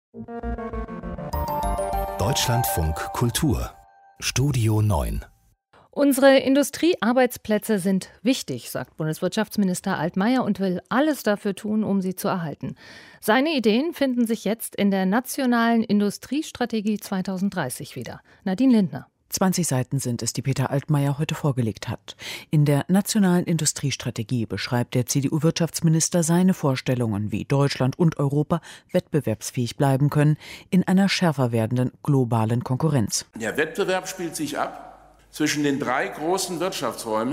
Deutschlandfunk Kultur Studio 9. Unsere Industriearbeitsplätze sind wichtig, sagt Bundeswirtschaftsminister Altmaier und will alles dafür tun, um sie zu erhalten. Seine Ideen finden sich jetzt in der Nationalen Industriestrategie 2030 wieder. Nadine Lindner. 20 Seiten sind es, die Peter Altmaier heute vorgelegt hat. In der Nationalen Industriestrategie beschreibt der CDU-Wirtschaftsminister seine Vorstellungen, wie Deutschland und Europa wettbewerbsfähig bleiben können in einer schärfer werdenden globalen Konkurrenz. Der Wettbewerb spielt sich ab zwischen den 3 großen Wirtschaftsräumen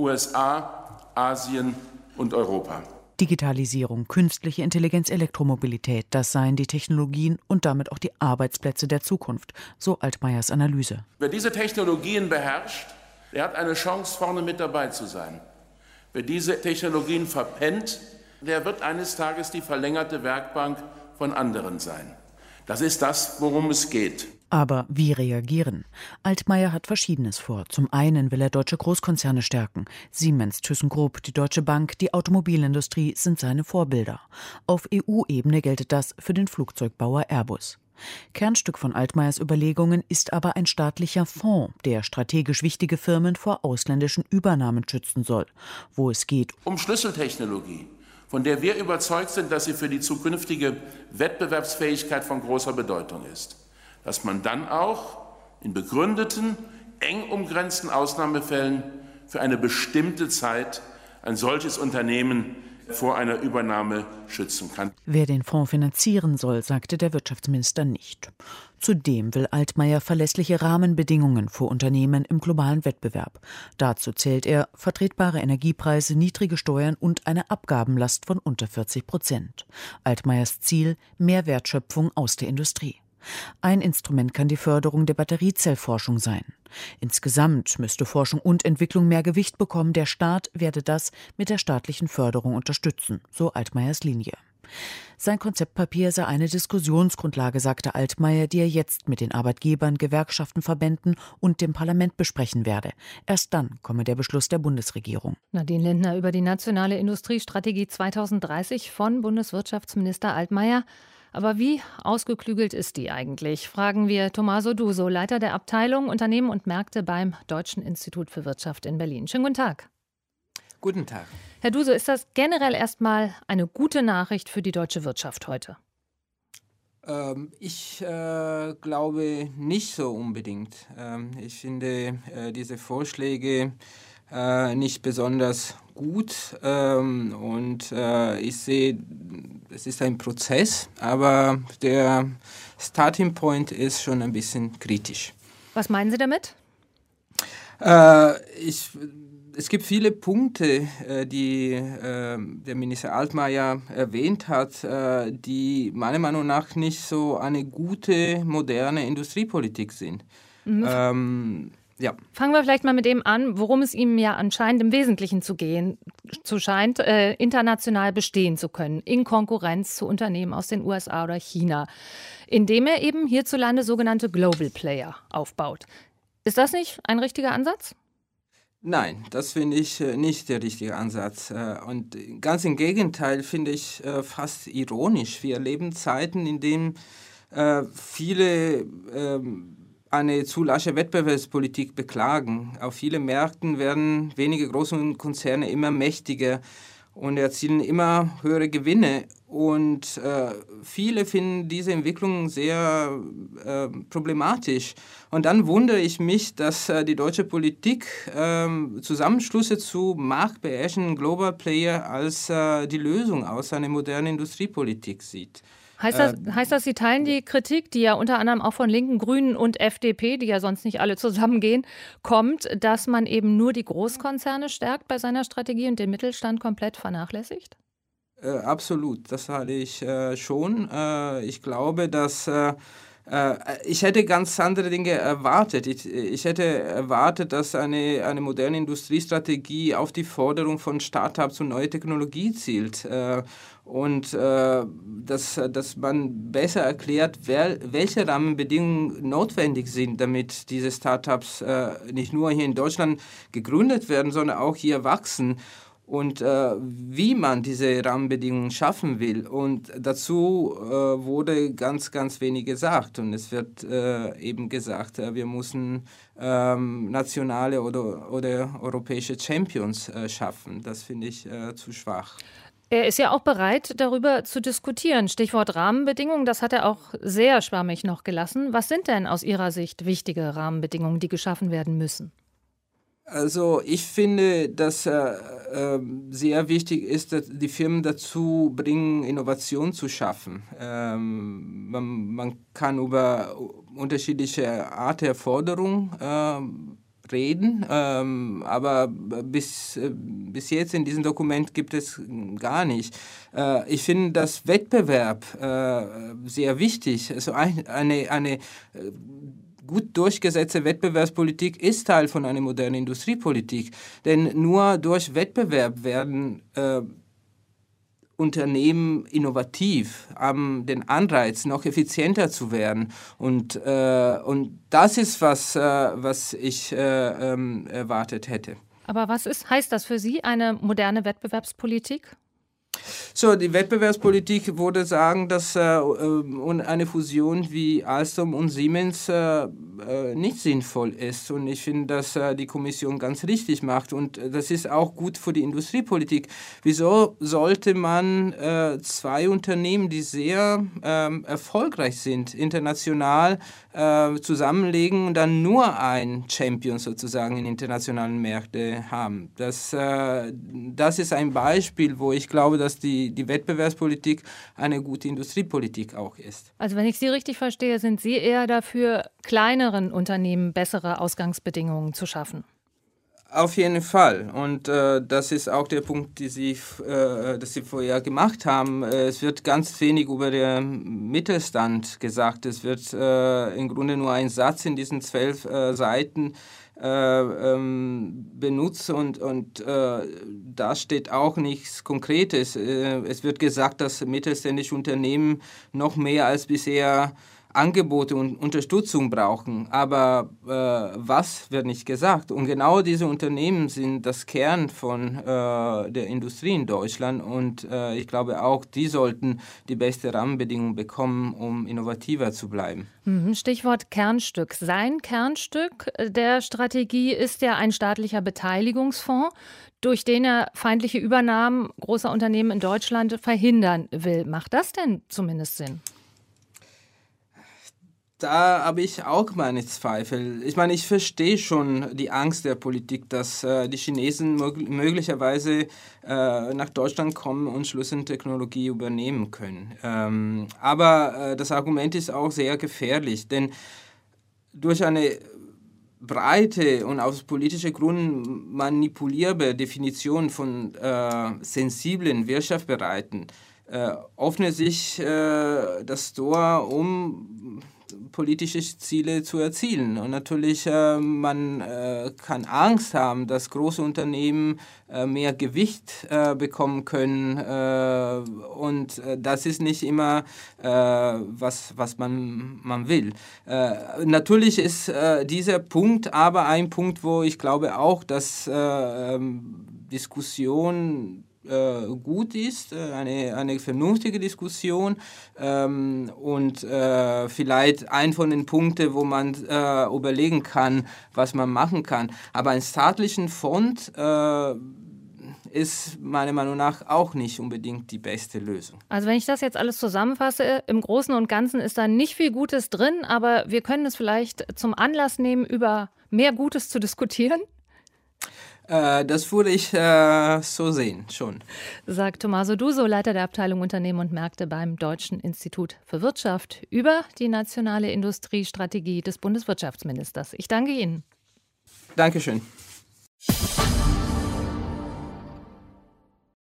USA, Asien und Europa. Digitalisierung, künstliche Intelligenz, Elektromobilität, das seien die Technologien und damit auch die Arbeitsplätze der Zukunft, so Altmaiers Analyse. Wer diese Technologien beherrscht, der hat eine Chance, vorne mit dabei zu sein. Wer diese Technologien verpennt, der wird eines Tages die verlängerte Werkbank von anderen sein. Das ist das, worum es geht. Aber wie reagieren? Altmaier hat Verschiedenes vor. Zum einen will er deutsche Großkonzerne stärken. Siemens, ThyssenKrupp, die Deutsche Bank, die Automobilindustrie sind seine Vorbilder. Auf EU-Ebene gilt das für den Flugzeugbauer Airbus. Kernstück von Altmaiers Überlegungen ist aber ein staatlicher Fonds, der strategisch wichtige Firmen vor ausländischen Übernahmen schützen soll. Wo es geht um Schlüsseltechnologie, von der wir überzeugt sind, dass sie für die zukünftige Wettbewerbsfähigkeit von großer Bedeutung ist. Dass man dann auch in begründeten, eng umgrenzten Ausnahmefällen für eine bestimmte Zeit ein solches Unternehmen vor einer Übernahme schützen kann. Wer den Fonds finanzieren soll, sagte der Wirtschaftsminister nicht. Zudem will Altmaier verlässliche Rahmenbedingungen für Unternehmen im globalen Wettbewerb. Dazu zählt er vertretbare Energiepreise, niedrige Steuern und eine Abgabenlast von unter 40%. Altmaiers Ziel: mehr Wertschöpfung aus der Industrie. Ein Instrument kann die Förderung der Batteriezellforschung sein. Insgesamt müsste Forschung und Entwicklung mehr Gewicht bekommen. Der Staat werde das mit der staatlichen Förderung unterstützen, so Altmaiers Linie. Sein Konzeptpapier sei eine Diskussionsgrundlage, sagte Altmaier, die er jetzt mit den Arbeitgebern, Gewerkschaften, Verbänden und dem Parlament besprechen werde. Erst dann komme der Beschluss der Bundesregierung. Nadine Lindner über die Nationale Industriestrategie 2030 von Bundeswirtschaftsminister Altmaier. Aber wie ausgeklügelt ist die eigentlich? Fragen wir Tommaso Duso, Leiter der Abteilung Unternehmen und Märkte beim Deutschen Institut für Wirtschaft in Berlin. Schönen guten Tag. Guten Tag. Herr Duso, ist das generell erstmal eine gute Nachricht für die deutsche Wirtschaft heute? Ich glaube nicht so unbedingt. Ich finde diese Vorschläge nicht besonders gut und ich sehe, es ist ein Prozess, aber der Starting Point ist schon ein bisschen kritisch. Was meinen Sie damit? Es gibt viele Punkte, die der Minister Altmaier erwähnt hat, die meiner Meinung nach nicht so eine gute, moderne Industriepolitik sind. Ja. Fangen wir vielleicht mal mit dem an, worum es ihm ja anscheinend im Wesentlichen zu scheint, international bestehen zu können, in Konkurrenz zu Unternehmen aus den USA oder China, indem er eben hierzulande sogenannte Global Player aufbaut. Ist das nicht ein richtiger Ansatz? Nein, das finde ich nicht der richtige Ansatz. Und ganz im Gegenteil finde ich fast ironisch. Wir erleben Zeiten, in denen viele eine zu lasche Wettbewerbspolitik beklagen. Auf vielen Märkten werden wenige große Konzerne immer mächtiger und erzielen immer höhere Gewinne. Und viele finden diese Entwicklung sehr problematisch. Und dann wundere ich mich, dass die deutsche Politik Zusammenschlüsse zu marktbeherrschenden Global Player als die Lösung aus einer modernen Industriepolitik sieht. Heißt das, Sie teilen die Kritik, die ja unter anderem auch von Linken, Grünen und FDP, die ja sonst nicht alle zusammengehen, kommt, dass man eben nur die Großkonzerne stärkt bei seiner Strategie und den Mittelstand komplett vernachlässigt? Absolut, das halte ich schon. Ich glaube, dass ich hätte ganz andere Dinge erwartet. Ich hätte erwartet, dass eine moderne Industriestrategie auf die Forderung von Startups und neue Technologie zielt. Und dass man besser erklärt, welche Rahmenbedingungen notwendig sind, damit diese Startups nicht nur hier in Deutschland gegründet werden, sondern auch hier wachsen. und wie man diese Rahmenbedingungen schaffen will. Und dazu wurde ganz, ganz wenig gesagt. Und es wird eben gesagt, wir müssen nationale oder europäische Champions schaffen. Das finde ich zu schwach. Er ist ja auch bereit, darüber zu diskutieren. Stichwort Rahmenbedingungen, das hat er auch sehr schwammig noch gelassen. Was sind denn aus Ihrer Sicht wichtige Rahmenbedingungen, die geschaffen werden müssen? Also ich finde, dass sehr wichtig ist, dass die Firmen dazu bringen, Innovation zu schaffen. Man kann über unterschiedliche Art der Forderung reden, aber bis jetzt in diesem Dokument gibt es gar nicht. Ich finde, dass Wettbewerb sehr wichtig, also eine gut durchgesetzte Wettbewerbspolitik ist Teil von einer modernen Industriepolitik, denn nur durch Wettbewerb werden Unternehmen innovativ, haben den Anreiz, noch effizienter zu werden. Und das ist, was ich erwartet hätte. Aber heißt das für Sie eine moderne Wettbewerbspolitik? So, die Wettbewerbspolitik würde sagen, dass eine Fusion wie Alstom und Siemens nicht sinnvoll ist. Und ich finde, dass die Kommission ganz richtig macht. Und das ist auch gut für die Industriepolitik. Wieso sollte man zwei Unternehmen, die sehr erfolgreich sind, international zusammenlegen und dann nur einen Champion sozusagen in internationalen Märkten haben? Das ist ein Beispiel, wo ich glaube, dass die Wettbewerbspolitik eine gute Industriepolitik auch ist. Also wenn ich Sie richtig verstehe, sind Sie eher dafür, kleineren Unternehmen bessere Ausgangsbedingungen zu schaffen? Auf jeden Fall. Und das ist auch der Punkt, den Sie vorher gemacht haben. Es wird ganz wenig über den Mittelstand gesagt. Es wird im Grunde nur ein Satz in diesen 12 Seiten benutzt und da steht auch nichts Konkretes. Es wird gesagt, dass mittelständische Unternehmen noch mehr als bisher Angebote und Unterstützung brauchen. Aber was wird nicht gesagt? Und genau diese Unternehmen sind das Kern von der Industrie in Deutschland und ich glaube auch, die sollten die beste Rahmenbedingungen bekommen, um innovativer zu bleiben. Stichwort Kernstück. Sein Kernstück der Strategie ist ja ein staatlicher Beteiligungsfonds, durch den er feindliche Übernahmen großer Unternehmen in Deutschland verhindern will. Macht das denn zumindest Sinn? Da habe ich auch meine Zweifel. Ich meine, ich verstehe schon die Angst der Politik, dass die Chinesen möglicherweise nach Deutschland kommen und Schlüsseltechnologie übernehmen können. Aber das Argument ist auch sehr gefährlich, denn durch eine breite und aus politischen Gründen manipulierbare Definition von sensiblen Wirtschaftsbereichen öffnet sich das Tor, um politische Ziele zu erzielen. Und natürlich, man kann Angst haben, dass große Unternehmen mehr Gewicht bekommen können. Und das ist nicht immer, was man will. Natürlich ist dieser Punkt aber ein Punkt, wo ich glaube auch, dass Diskussion gut ist, eine vernünftige Diskussion und vielleicht ein von den Punkten, wo man überlegen kann, was man machen kann. Aber ein staatlichen Fonds ist meiner Meinung nach auch nicht unbedingt die beste Lösung. Also wenn ich das jetzt alles zusammenfasse, im Großen und Ganzen ist da nicht viel Gutes drin, aber wir können es vielleicht zum Anlass nehmen, über mehr Gutes zu diskutieren. Das würde ich so sehen, schon. Sagt Tommaso Duso, Leiter der Abteilung Unternehmen und Märkte beim Deutschen Institut für Wirtschaft, über die nationale Industriestrategie des Bundeswirtschaftsministers. Ich danke Ihnen. Dankeschön.